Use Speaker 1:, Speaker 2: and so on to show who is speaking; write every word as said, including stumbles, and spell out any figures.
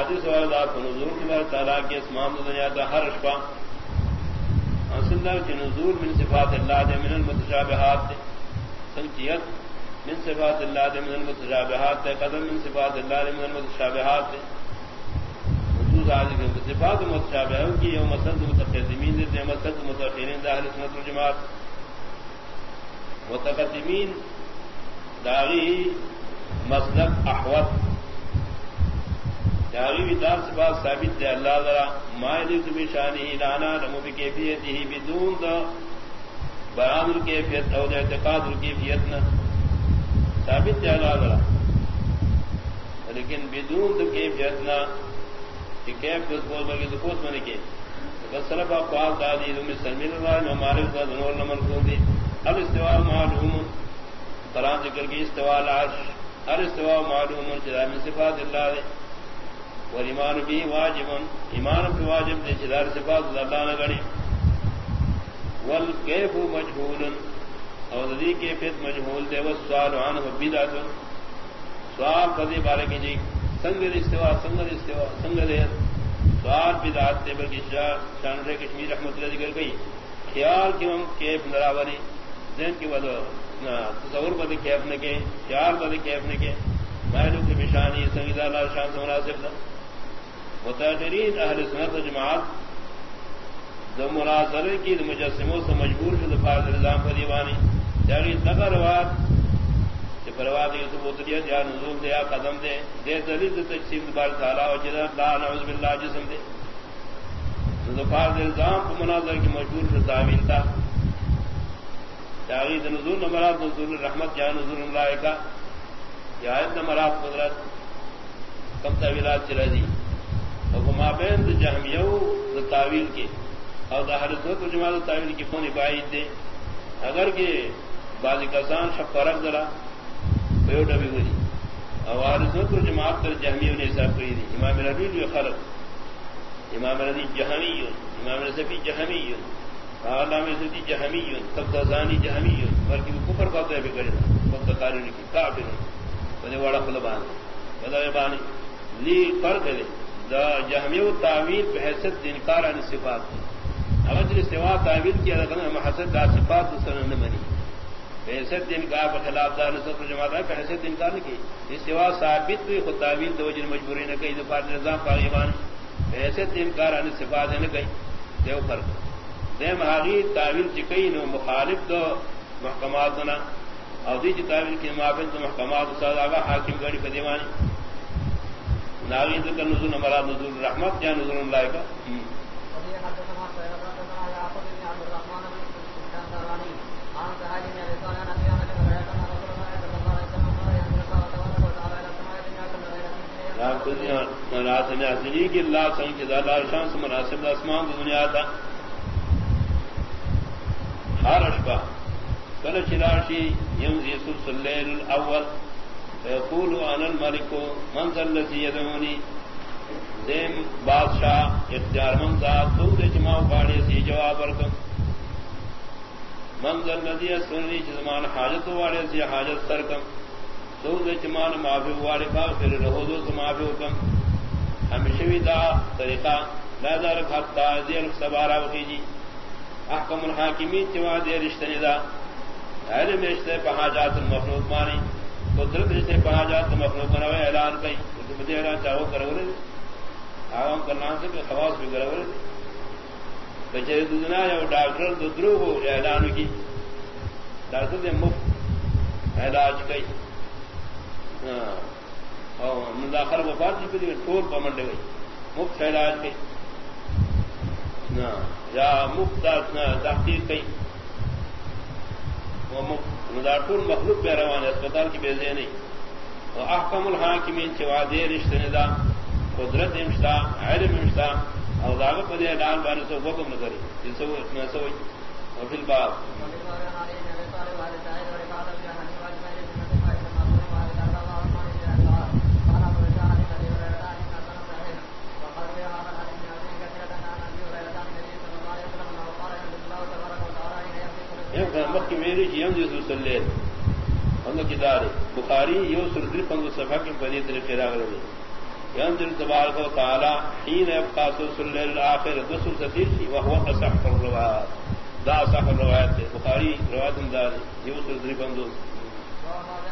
Speaker 1: حدیث واردات نزول اللہ تعالیٰ کے اسمان دنیا کا ہر اشبا اصل کی نزول من صفات اللہ دے من المتشابہات سنچیت من صفات اللہ دے من المتشابہات قدم من صفات اللہ دے من المتشابہات وجود آدھی کے صفات متشابہوں کی یوم مسند متقدمین دے مسند متاخرین دا اہل سنت والجماعت متقدمین داغی مسلک احوت داغی دار سے بات ثابت ہے اللہ ذرا مائلت بشانی لانا نمو بکیفیتی بدون دا بیان الکیفیت او دا اعتقاد الکیفیت نہ ثابت ہے اللہ ذرا لیکن بدون دا کیفیت نہ کہ کیف کس بول بلکہ دکوس میں نکے صرف آپ پاس دادی دمی سلمین اللہ ہمارے کا دنور نمر کو دی اب استواء معلوم قرآن ذکر کی استواء العرش ہر استواء معلوم چدا من صفات اللہ دے والایمان بھی واجب ایمان بھی واجب دے چدار صفات اللہ نہ گڑی والکیف مجہول اور ذی کیفیت مجہول دے والسؤال عنہ بدعۃ سوال قضی بارے کی جی سنگر استواء سنگر استواء سنگر سوال بدعت دے بلکہ شان رے کشمیر رحمۃ اللہ ذکر گئی خیال کہ ہم کیف نراوری ذہن کی وجہ تصور بدی کیف نے کے خیال بدی کیف نے کے مائلو کی نشانی سنگیدہ اللہ شان سے مناسب تھا متاثرین اہل سنت و جماعت جو مناظرے کی مجسموں سے مجبور شد فارض نظام پر دیوانی یعنی تقروات کہ پرواد یوسف اتریت یا نزول دے یا قدم دے دے دلیل تقسیم بار تعالیٰ و جدہ لا نعوذ باللہ جسم دے تو فارض نظام کو مناظر کی مجبور شد تعمیل تھا تاغید نزول نمرات نزول رحمت یا نزول اللہ کا یا آیت نمرات قدرت کم تعویلات چلا دی اور مابین دا جہمیو دا تعویل کے اور دا حل سنت و جماعت تعویل کی کونی باعید دے اگر کہ بعض کسان شب فرق دلا پیوٹا بھی ہوئی اور حل سنت و جماعت تر جہمیو نے حساب کری دی امام ربیل و خلق امام ربی جہمی امام رسفی جہمی علامہ سدی جہمی تب تزانی جہمی بلکہ وہ کفر پاتا ہے بگڑے وقت قانونی کی کافر بنے واڑا خلبان بدائے بانی لی فرق ہے دا جہمی و تعویل پہ حیثیت انکار عن صفات اگر جن سوا تعویل کیا تھا محسد دا صفات دوسرا نہ بنی پہ حیثیت انکار پر خلاف دار نصف جماعت ہے پہ حیثیت انکار نہیں کی اس سوا ثابت ہوئی خود تعویل دو جن مجبوری نہ کئی دفعہ نظام پاغیبان پہ حیثیت انکار عن صفات ہے نہ کئی دیو فرق دے مہاغی تعویل چکئی نو مخالف دو محکمات نہ اور دی تعویل کی معافن تو محکمات آگا حاکم گڑی پر دیوانی ناغی ذکر نزول مراد نزول رحمت یا نزول اللہ کا کی اللہ سن کے زیادہ شان سے مناسب آسمان دنیا تھا ہر اشبا کل چلاشی یمزی سلس اللیل الاول فیقول انا الملک منظر الذی یدعونی دیم بادشاہ اختیار منزاد دود جماع باڑی سی جواب رکم منظر الذی اسنی چزمان حاجت واڑی سی حاجت سرکم دود جماع معافی واڑی فاغفر رہودو سے معافی حکم ہمیشوی دا طریقہ لا دارک حتی زیر سبارہ وقیجی احکم الحاکمین چوا دے رشتہ ندا علم رشتہ پہاجات المخلوق مانی قدرت رشتہ پہاجات المخلوق منوے اعلان کئی تو مجھے اعلان چاہو کرو رہے عوام کرنا سے کہ خواص بھی کرو رہے بچے دودنا یا ڈاکٹر دودرو کو اعلان کی ڈاکٹر نے مفت علاج کئی اور مداخل وفات جی پہ ٹول پمنڈے گئی مفت علاج کئی یا مفت تحقیق کئی وہ مداٹون مخلوق پہ روان ہے اسپتال کی بیزے نہیں وہ احکم الحاکمین چوا دے رشتہ ندا قدرت امشتا علم امشتا اور داغت پدے ڈال بارے سے حکم نہ کری جس سے وہ اتنا سوئی اور پھر بات کی میری جیم جیسے لے ہم کتاب بخاری یو سردری پنگ صفحہ کی بنی طریقے راغ رہے ينزل تبارك وتعالى حين يبقى ثلث الليل الآخر دسل تثيري وهو أصح الروايات دا أصح الروايات بخاري روایت دار يوصل ذري بندوز